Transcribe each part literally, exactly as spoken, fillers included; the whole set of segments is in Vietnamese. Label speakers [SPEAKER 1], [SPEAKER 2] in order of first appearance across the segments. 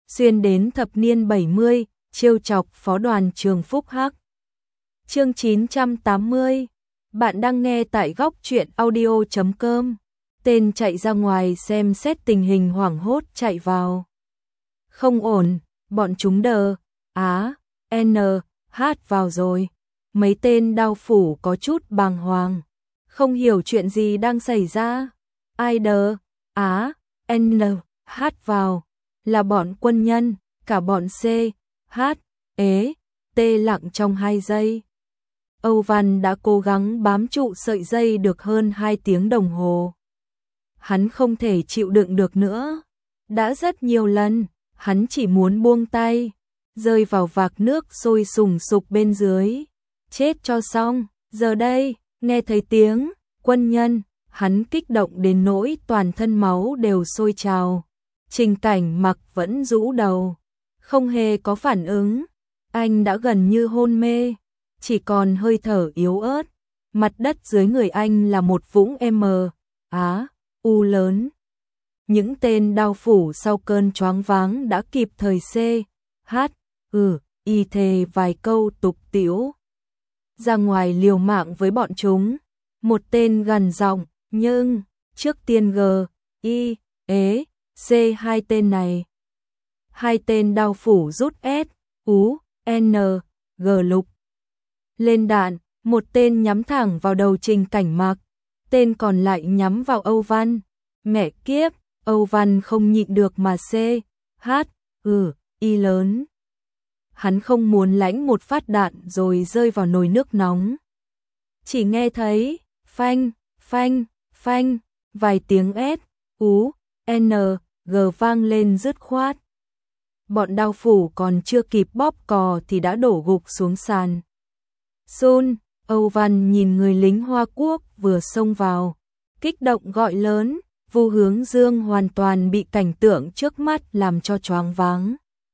[SPEAKER 1] xuyên đến thập niên bảy mươi, trêu chọc phó đoàn trường Phúc Hắc. Chương chín trăm tám mươi. Bạn đang nghe tại góc truyện audio chấm com. Tên chạy ra ngoài xem xét tình hình hoảng hốt chạy vào. Không ổn, bọn chúng đờ, á, n, hát vào rồi. Mấy tên đao phủ có chút bàng hoàng, không hiểu chuyện gì đang xảy ra. Ai đờ, á, n, hát vào, là bọn quân nhân, cả bọn c, h, ế, t lặng trong hai giây. Âu Văn đã cố gắng bám trụ sợi dây được hơn hai tiếng đồng hồ. Hắn không thể chịu đựng được nữa. Đã rất nhiều lần, hắn chỉ muốn buông tay, rơi vào vạc nước sôi sùng sục bên dưới. Chết cho xong, giờ đây, nghe thấy tiếng quân nhân, hắn kích động đến nỗi toàn thân máu đều sôi trào. Trình Cảnh Mặc vẫn rũ đầu, không hề có phản ứng. Anh đã gần như hôn mê, chỉ còn hơi thở yếu ớt. Mặt đất dưới người anh là một vũng M, Á, U lớn. Những tên đao phủ sau cơn choáng váng đã kịp thời C, H, ừ, y thề vài câu tục tĩu. Ra ngoài liều mạng với bọn chúng. Một tên gằn giọng, nhưng, trước tiên G, I, ế, C hai tên này. Hai tên đao phủ rút S, U, N, G lục. Lên đạn, một tên nhắm thẳng vào đầu Trình Cảnh Mặc, tên còn lại nhắm vào Âu Văn. Mẹ kiếp, Âu Văn không nhịn được mà C, H, ừ, Y lớn. Hắn không muốn lãnh một phát đạn rồi rơi vào nồi nước nóng. Chỉ nghe thấy, phanh, phanh, phanh, vài tiếng S, U, N, G vang lên dứt khoát. Bọn đao phủ còn chưa kịp bóp cò thì đã đổ gục xuống sàn. Sun, Âu Văn nhìn người lính Hoa Quốc vừa xông vào, kích động gọi lớn. Vu Hướng Dương hoàn toàn bị cảnh tượng trước mắt làm cho choáng váng.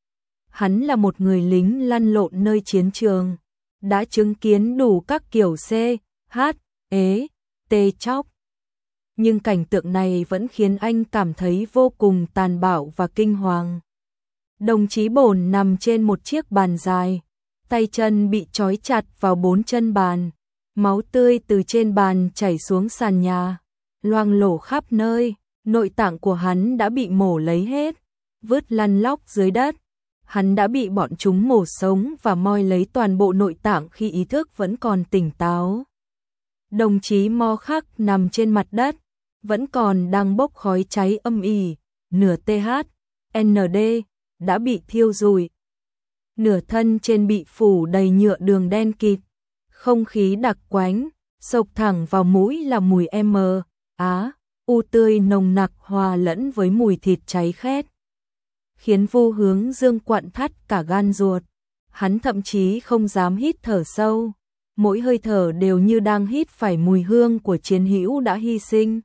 [SPEAKER 1] Hắn là một người lính lăn lộn nơi chiến trường, đã chứng kiến đủ các kiểu C, H, ế, T chóc. Nhưng cảnh tượng này vẫn khiến anh cảm thấy vô cùng tàn bạo và kinh hoàng. Đồng chí Bồn nằm trên một chiếc bàn dài, tay chân bị trói chặt vào bốn chân bàn, máu tươi từ trên bàn chảy xuống sàn nhà, loang lổ khắp nơi. Nội tạng của hắn đã bị mổ lấy hết, vứt lăn lóc dưới đất. Hắn đã bị bọn chúng mổ sống và moi lấy toàn bộ nội tạng khi ý thức vẫn còn tỉnh táo. Đồng chí Mo Khắc nằm trên mặt đất, vẫn còn đang bốc khói cháy âm ỉ, nửa T H, N D đã bị thiêu rụi. Nửa thân trên bị phủ đầy nhựa đường đen kịt, không khí đặc quánh, xộc thẳng vào mũi là mùi M, Á, U tươi nồng nặc hòa lẫn với mùi thịt cháy khét, khiến Vu Hướng Dương quặn thắt cả gan ruột. Hắn thậm chí không dám hít thở sâu, mỗi hơi thở đều như đang hít phải mùi hương của chiến hữu đã hy sinh.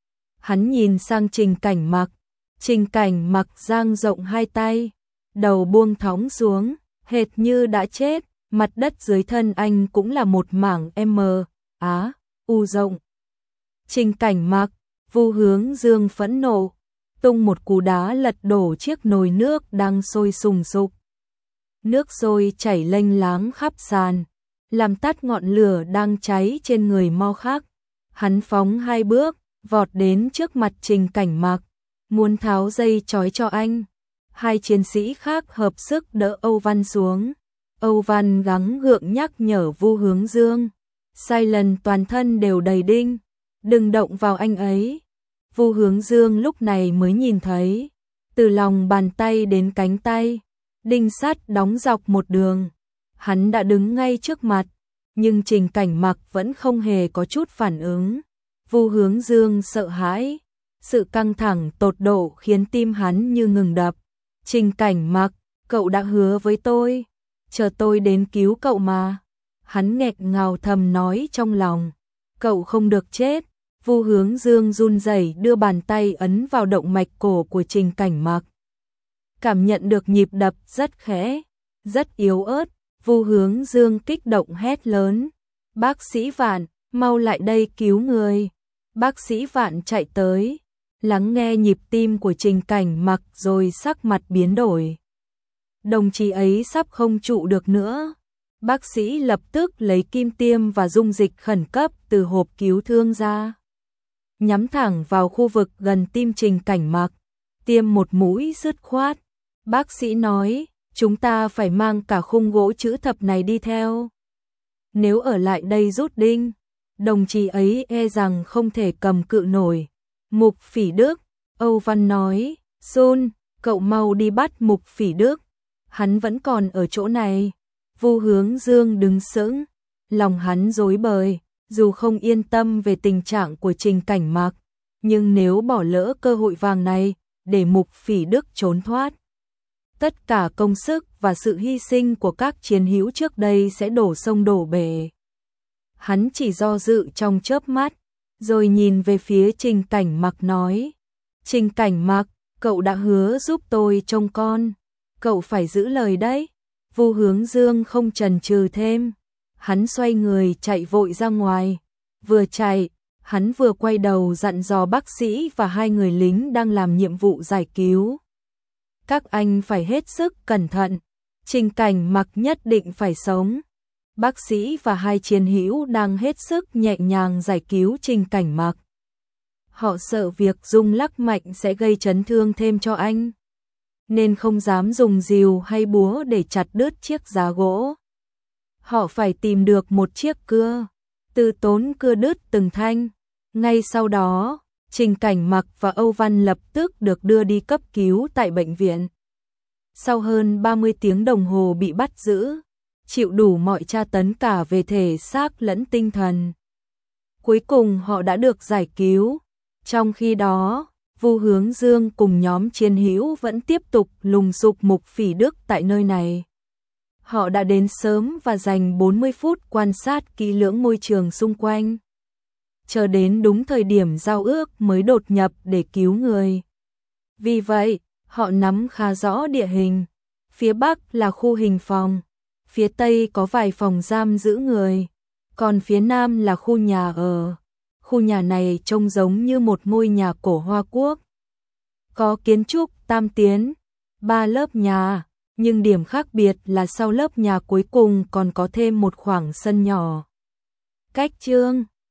[SPEAKER 1] Hắn nhìn sang Trình Cảnh Mặc, Trình Cảnh Mặc dang rộng hai tay, đầu buông thõng xuống, hệt như đã chết. Mặt đất dưới thân anh cũng là một mảng M, Á, U rộng. Trình Cảnh Mặc, Vu Hướng Dương phẫn nộ, tung một cú đá lật đổ chiếc nồi nước đang sôi sùng sục. Nước sôi chảy lênh láng khắp sàn, làm tắt ngọn lửa đang cháy trên người Mo Khắc. Hắn phóng hai bước, vọt đến trước mặt Trình Cảnh Mặc, muốn tháo dây trói cho anh. Hai chiến sĩ khác hợp sức đỡ Âu Văn xuống. Âu Văn gắng gượng nhắc nhở Vu Hướng Dương, sai lần toàn thân đều đầy đinh, đừng động vào anh ấy. Vu Hướng Dương lúc này mới nhìn thấy, từ lòng bàn tay đến cánh tay, đinh sắt đóng dọc một đường. Hắn đã đứng ngay trước mặt, nhưng Trình Cảnh Mặc vẫn không hề có chút phản ứng. Vu Hướng Dương sợ hãi, sự căng thẳng tột độ khiến tim hắn như ngừng đập. Trình Cảnh Mặc, cậu đã hứa với tôi, chờ tôi đến cứu cậu mà. Hắn nghẹt ngào thầm nói trong lòng, cậu không được chết. Vu Hướng Dương run rẩy đưa bàn tay ấn vào động mạch cổ của Trình Cảnh Mặc. Cảm nhận được nhịp đập rất khẽ, rất yếu ớt. Vu Hướng Dương kích động hét lớn, bác sĩ Vạn, mau lại đây cứu người. Bác sĩ Vạn chạy tới, lắng nghe nhịp tim của Trình Cảnh Mặc rồi sắc mặt biến đổi. Đồng chí ấy sắp không trụ được nữa. Bác sĩ lập tức lấy kim tiêm và dung dịch khẩn cấp từ hộp cứu thương ra, nhắm thẳng vào khu vực gần tim Trình Cảnh Mặc, tiêm một mũi dứt khoát. Bác sĩ nói, chúng ta phải mang cả khung gỗ chữ thập này đi theo. Nếu ở lại đây rút đinh, đồng chí ấy e rằng không thể cầm cự nổi. Mục Phỉ Đức, Âu Văn nói, Sun, cậu mau đi bắt Mục Phỉ Đức, hắn vẫn còn ở chỗ này. Vu Hướng Dương đứng sững, lòng hắn rối bời, dù không yên tâm về tình trạng của Trình Cảnh Mặc, nhưng nếu bỏ lỡ cơ hội vàng này để Mục Phỉ Đức trốn thoát, tất cả công sức và sự hy sinh của các chiến hữu trước đây sẽ đổ sông đổ bể. Hắn chỉ do dự trong chớp mắt, rồi nhìn về phía Trình Cảnh Mặc nói, Trình Cảnh Mặc, cậu đã hứa giúp tôi trông con, cậu phải giữ lời đấy. Vu Hướng Dương không chần chừ thêm, hắn xoay người chạy vội ra ngoài. Vừa chạy, hắn vừa quay đầu dặn dò bác sĩ và hai người lính đang làm nhiệm vụ giải cứu. Các anh phải hết sức cẩn thận, Trình Cảnh Mặc nhất định phải sống. Bác sĩ và hai chiến hữu đang hết sức nhẹ nhàng giải cứu Trình Cảnh Mặc. Họ sợ việc rung lắc mạnh sẽ gây chấn thương thêm cho anh, nên không dám dùng rìu hay búa để chặt đứt chiếc giá gỗ. Họ phải tìm được một chiếc cưa, từ tốn cưa đứt từng thanh. Ngay sau đó, Trình Cảnh Mặc và Âu Văn lập tức được đưa đi cấp cứu tại bệnh viện. Sau hơn ba mươi tiếng đồng hồ bị bắt giữ, chịu đủ mọi tra tấn cả về thể xác lẫn tinh thần, cuối cùng họ đã được giải cứu. Trong khi đó, Vu Hướng Dương cùng nhóm chiến hữu vẫn tiếp tục lùng sục Mục Phỉ Đức tại nơi này. Họ đã đến sớm và dành bốn mươi phút quan sát kỹ lưỡng môi trường xung quanh, chờ đến đúng thời điểm giao ước mới đột nhập để cứu người. Vì vậy, họ nắm khá rõ địa hình. Phía Bắc là khu hình phòng, phía Tây có vài phòng giam giữ người, còn phía Nam là khu nhà ở. Khu nhà này trông giống như một ngôi nhà cổ Hoa Quốc. Có kiến trúc tam tiến, ba lớp nhà, nhưng điểm khác biệt là sau lớp nhà cuối cùng còn có thêm một khoảng sân nhỏ. Cách chương